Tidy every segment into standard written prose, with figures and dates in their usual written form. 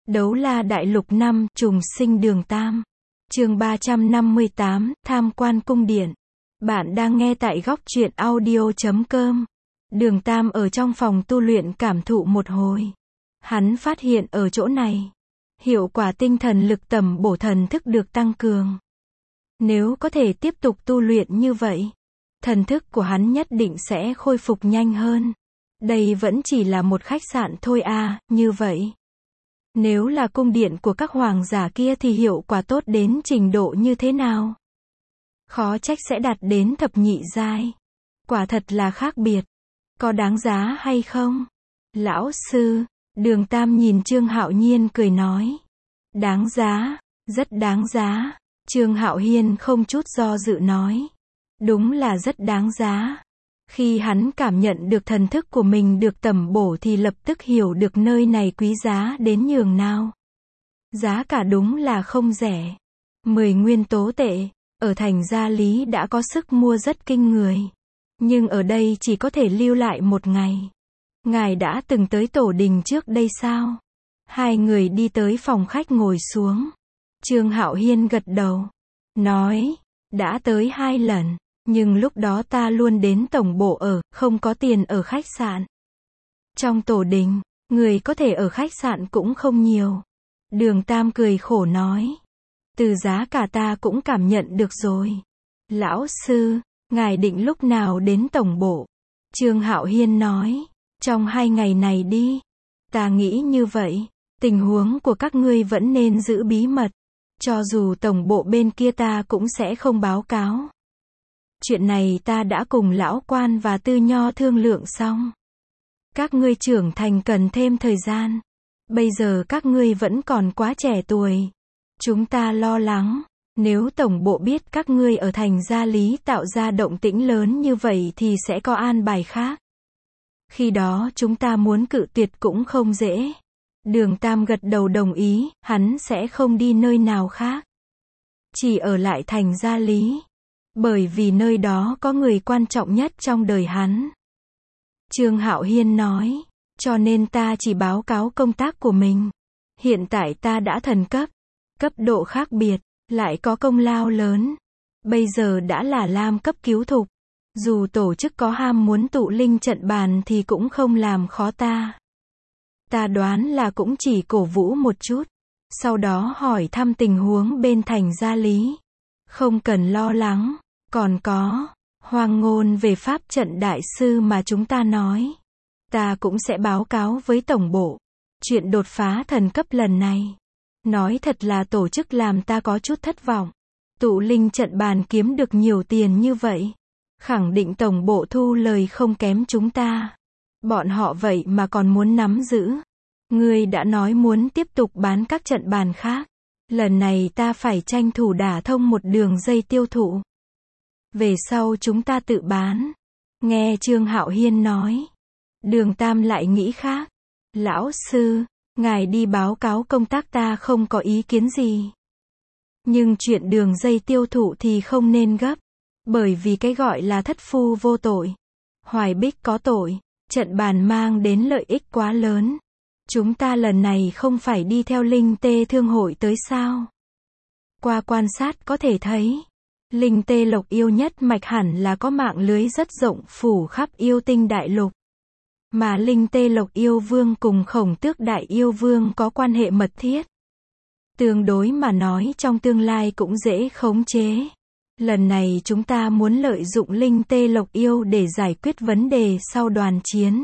Đấu La Đại Lục 5, Trùng Sinh Đường Tam. Chương 358, Tham quan cung điện. Bạn đang nghe tại góc truyện audio.com. Đường Tam ở trong phòng tu luyện cảm thụ một hồi. Hắn phát hiện ở chỗ này, hiệu quả tinh thần lực tầm bổ thần thức được tăng cường. Nếu có thể tiếp tục tu luyện như vậy, thần thức của hắn nhất định sẽ khôi phục nhanh hơn. Đây vẫn chỉ là một khách sạn thôi à, như vậy. Nếu là cung điện của các hoàng giả kia thì hiệu quả tốt đến trình độ như thế nào? Khó trách sẽ đạt đến thập nhị giai. Quả thật là khác biệt. Có đáng giá hay không? Lão sư, Đường Tam nhìn Trương Hạo Nhiên cười nói. Đáng giá, rất đáng giá. Trương Hạo Hiên không chút do dự nói. Đúng là rất đáng giá. Khi hắn cảm nhận được thần thức của mình được tầm bổ thì lập tức hiểu được nơi này quý giá đến nhường nào. Giá cả đúng là không rẻ. 10 nguyên tố tệ, ở thành Gia Lý đã có sức mua rất kinh người. Nhưng ở đây chỉ có thể lưu lại một ngày. Ngài đã từng tới tổ đình trước đây sao? Hai người đi tới phòng khách ngồi xuống. Trương Hạo Hiên gật đầu. Nói, đã tới 2 lần. Nhưng lúc đó ta luôn đến tổng bộ ở, không có tiền ở khách sạn. Trong tổ đình, người có thể ở khách sạn cũng không nhiều. Đường Tam cười khổ nói. Từ giá cả ta cũng cảm nhận được rồi. Lão sư, ngài định lúc nào đến tổng bộ? Trương Hạo Hiên nói. Trong 2 ngày này đi. Ta nghĩ như vậy, tình huống của các ngươi vẫn nên giữ bí mật. Cho dù tổng bộ bên kia ta cũng sẽ không báo cáo. Chuyện này ta đã cùng lão quan và Tư Nho thương lượng xong. Các ngươi trưởng thành cần thêm thời gian. Bây giờ các ngươi vẫn còn quá trẻ tuổi. Chúng ta lo lắng, nếu tổng bộ biết các ngươi ở thành Gia Lý tạo ra động tĩnh lớn như vậy thì sẽ có an bài khác. Khi đó chúng ta muốn cự tuyệt cũng không dễ. Đường Tam gật đầu đồng ý, hắn sẽ không đi nơi nào khác. Chỉ ở lại thành Gia Lý. Bởi vì nơi đó có người quan trọng nhất trong đời hắn. Trương Hạo Hiên nói, cho nên ta chỉ báo cáo công tác của mình. Hiện tại ta đã thần cấp, cấp độ khác biệt, lại có công lao lớn. Bây giờ đã là lam cấp cứu thục. Dù tổ chức có ham muốn tụ linh trận bàn thì cũng không làm khó ta. Ta đoán là cũng chỉ cổ vũ một chút. Sau đó hỏi thăm tình huống bên thành Gia Lý. Không cần lo lắng. Còn có, hoang ngôn về pháp trận đại sư mà chúng ta nói. Ta cũng sẽ báo cáo với tổng bộ. Chuyện đột phá thần cấp lần này. Nói thật là tổ chức làm ta có chút thất vọng. Tụ linh trận bàn kiếm được nhiều tiền như vậy. Khẳng định tổng bộ thu lời không kém chúng ta. Bọn họ vậy mà còn muốn nắm giữ. Ngươi đã nói muốn tiếp tục bán các trận bàn khác. Lần này ta phải tranh thủ đả thông một đường dây tiêu thụ. Về sau chúng ta tự bán. Nghe Trương Hạo Hiên nói. Đường Tam lại nghĩ khác. Lão sư, ngài đi báo cáo công tác ta không có ý kiến gì. Nhưng chuyện đường dây tiêu thụ thì không nên gấp. Bởi vì cái gọi là thất phu vô tội. Hoài Bích có tội. Trận bàn mang đến lợi ích quá lớn. Chúng ta lần này không phải đi theo Linh Tê Thương hội tới sao? Qua quan sát có thể thấy. Linh Tê Lộc Yêu nhất mạch hẳn là có mạng lưới rất rộng phủ khắp yêu tinh đại lục. Mà Linh Tê Lộc Yêu Vương cùng Khổng Tước Đại Yêu Vương có quan hệ mật thiết. Tương đối mà nói trong tương lai cũng dễ khống chế. Lần này chúng ta muốn lợi dụng Linh Tê Lộc Yêu để giải quyết vấn đề sau đoàn chiến.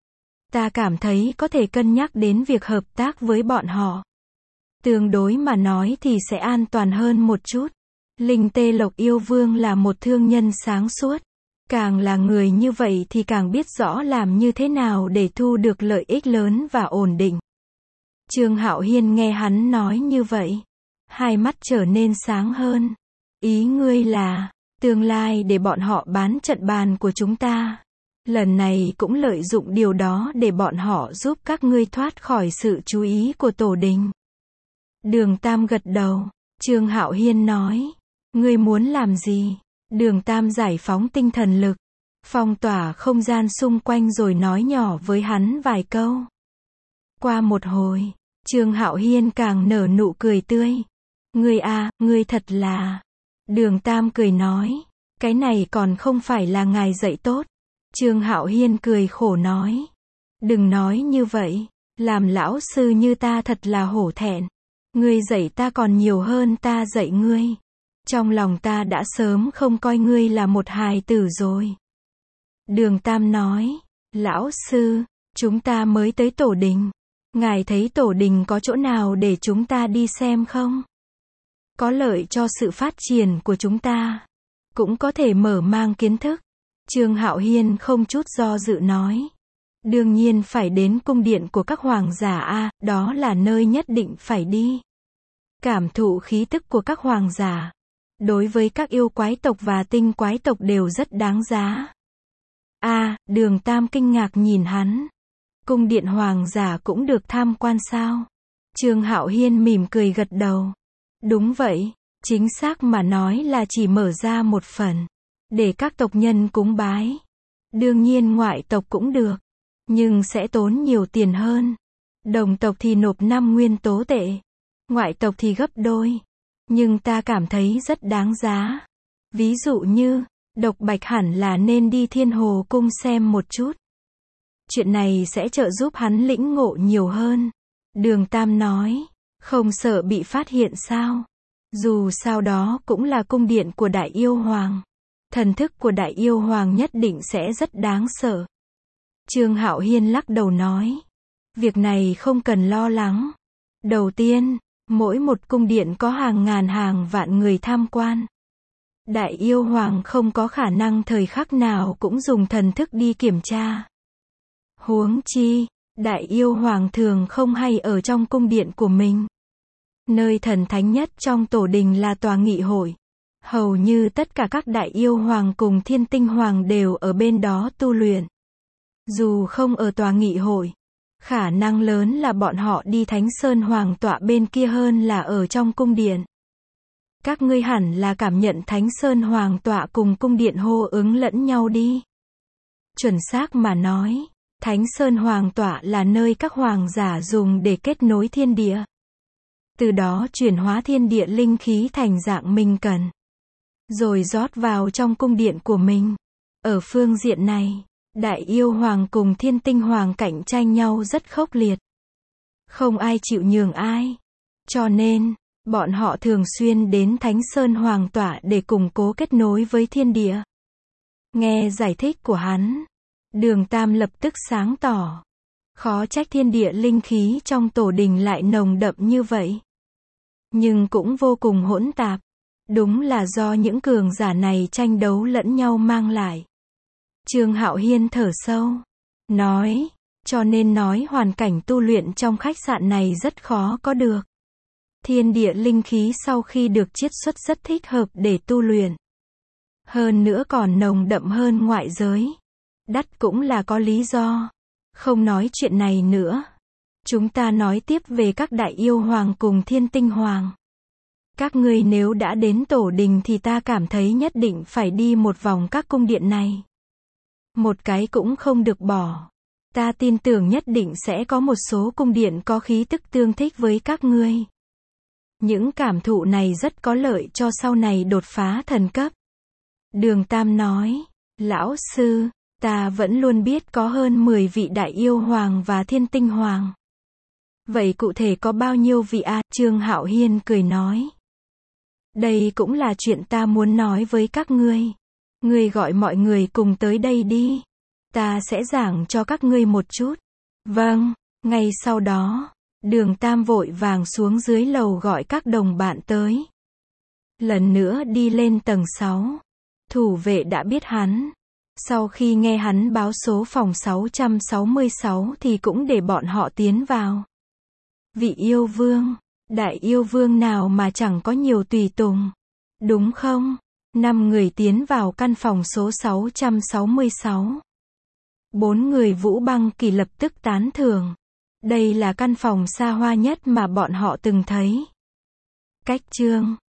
Ta cảm thấy có thể cân nhắc đến việc hợp tác với bọn họ. Tương đối mà nói thì sẽ an toàn hơn một chút. Linh Tê Lộc Yêu Vương là một thương nhân sáng suốt. Càng là người như vậy thì càng biết rõ làm như thế nào để thu được lợi ích lớn và ổn định. Trương Hạo Hiên nghe hắn nói như vậy. Hai mắt trở nên sáng hơn. Ý ngươi là, tương lai để bọn họ bán trận bàn của chúng ta. Lần này cũng lợi dụng điều đó để bọn họ giúp các ngươi thoát khỏi sự chú ý của tổ đình. Đường Tam gật đầu. Trương Hạo Hiên nói. Ngươi muốn làm gì? Đường Tam giải phóng tinh thần lực. Phong tỏa không gian xung quanh rồi nói nhỏ với hắn vài câu. Qua một hồi, Trương Hạo Hiên càng nở nụ cười tươi. Ngươi à, ngươi thật là... Đường Tam cười nói. Cái này còn không phải là ngài dạy tốt. Trương Hạo Hiên cười khổ nói. Đừng nói như vậy. Làm lão sư như ta thật là hổ thẹn. Ngươi dạy ta còn nhiều hơn ta dạy ngươi. Trong lòng ta đã sớm không coi ngươi là một hài tử rồi. Đường Tam nói. Lão sư, chúng ta mới tới tổ đình. Ngài thấy tổ đình có chỗ nào để chúng ta đi xem không? Có lợi cho sự phát triển của chúng ta. Cũng có thể mở mang kiến thức. Trương Hạo Hiên không chút do dự nói. Đương nhiên phải đến cung điện của các hoàng giả a, đó là nơi nhất định phải đi. Cảm thụ khí tức của các hoàng giả. Đối với các yêu quái tộc và tinh quái tộc đều rất đáng giá. Đường Tam kinh ngạc nhìn hắn. Cung điện hoàng giả cũng được tham quan sao? Trương Hạo Hiên mỉm cười gật đầu. Đúng vậy, chính xác mà nói là chỉ mở ra một phần. Để các tộc nhân cúng bái. Đương nhiên ngoại tộc cũng được. Nhưng sẽ tốn nhiều tiền hơn. Đồng tộc thì nộp 5 nguyên tố tệ. Ngoại tộc thì gấp đôi. Nhưng ta cảm thấy rất đáng giá. Ví dụ như, Độc Bạch hẳn là nên đi Thiên Hồ Cung xem một chút. Chuyện này sẽ trợ giúp hắn lĩnh ngộ nhiều hơn. Đường Tam nói, không sợ bị phát hiện sao? Dù sao đó cũng là cung điện của Đại Yêu Hoàng. Thần thức của Đại Yêu Hoàng nhất định sẽ rất đáng sợ. Trương Hạo Hiên lắc đầu nói, việc này không cần lo lắng. Đầu tiên, mỗi một cung điện có hàng ngàn hàng vạn người tham quan. Đại Yêu Hoàng không có khả năng thời khắc nào cũng dùng thần thức đi kiểm tra. Huống chi, Đại Yêu Hoàng thường không hay ở trong cung điện của mình. Nơi thần thánh nhất trong tổ đình là tòa nghị hội. Hầu như tất cả các Đại Yêu Hoàng cùng Thiên Tinh Hoàng đều ở bên đó tu luyện. Dù không ở tòa nghị hội, khả năng lớn là bọn họ đi Thánh Sơn Hoàng tọa bên kia hơn là ở trong cung điện. Các ngươi hẳn là cảm nhận Thánh Sơn Hoàng tọa cùng cung điện hô ứng lẫn nhau đi. Chuẩn xác mà nói, Thánh Sơn Hoàng tọa là nơi các hoàng giả dùng để kết nối thiên địa. Từ đó chuyển hóa thiên địa linh khí thành dạng mình cần. Rồi rót vào trong cung điện của mình. Ở phương diện này, Đại Yêu Hoàng cùng Thiên Tinh Hoàng cạnh tranh nhau rất khốc liệt. Không ai chịu nhường ai. Cho nên, bọn họ thường xuyên đến Thánh Sơn Hoàng tọa để củng cố kết nối với thiên địa. Nghe giải thích của hắn, Đường Tam lập tức sáng tỏ. Khó trách thiên địa linh khí trong tổ đình lại nồng đậm như vậy. Nhưng cũng vô cùng hỗn tạp. Đúng là do những cường giả này tranh đấu lẫn nhau mang lại. Trương Hạo Hiên thở sâu. Nói, cho nên nói hoàn cảnh tu luyện trong khách sạn này rất khó có được. Thiên địa linh khí sau khi được chiết xuất rất thích hợp để tu luyện. Hơn nữa còn nồng đậm hơn ngoại giới. Đắt cũng là có lý do. Không nói chuyện này nữa. Chúng ta nói tiếp về các Đại Yêu Hoàng cùng Thiên Tinh Hoàng. Các ngươi nếu đã đến tổ đình thì ta cảm thấy nhất định phải đi một vòng các cung điện này. Một cái cũng không được bỏ. Ta tin tưởng nhất định sẽ có một số cung điện có khí tức tương thích với các ngươi. Những cảm thụ này rất có lợi cho sau này đột phá thần cấp. Đường Tam nói, lão sư, ta vẫn luôn biết có hơn 10 vị Đại Yêu Hoàng và Thiên Tinh Hoàng. Vậy cụ thể có bao nhiêu vị a? Trương Hạo Hiên cười nói. Đây cũng là chuyện ta muốn nói với các ngươi. Ngươi gọi mọi người cùng tới đây đi. Ta sẽ giảng cho các ngươi một chút. Vâng, ngay sau đó, Đường Tam vội vàng xuống dưới lầu gọi các đồng bạn tới. Lần nữa đi lên tầng 6. Thủ vệ đã biết hắn. Sau khi nghe hắn báo số phòng 666 thì cũng để bọn họ tiến vào. Vị yêu vương, Đại Yêu Vương nào mà chẳng có nhiều tùy tùng. Đúng không? 5 người tiến vào căn phòng số 666. 4 người Vũ Băng Kỳ lập tức tán thưởng. Đây là căn phòng xa hoa nhất mà bọn họ từng thấy. Cách chương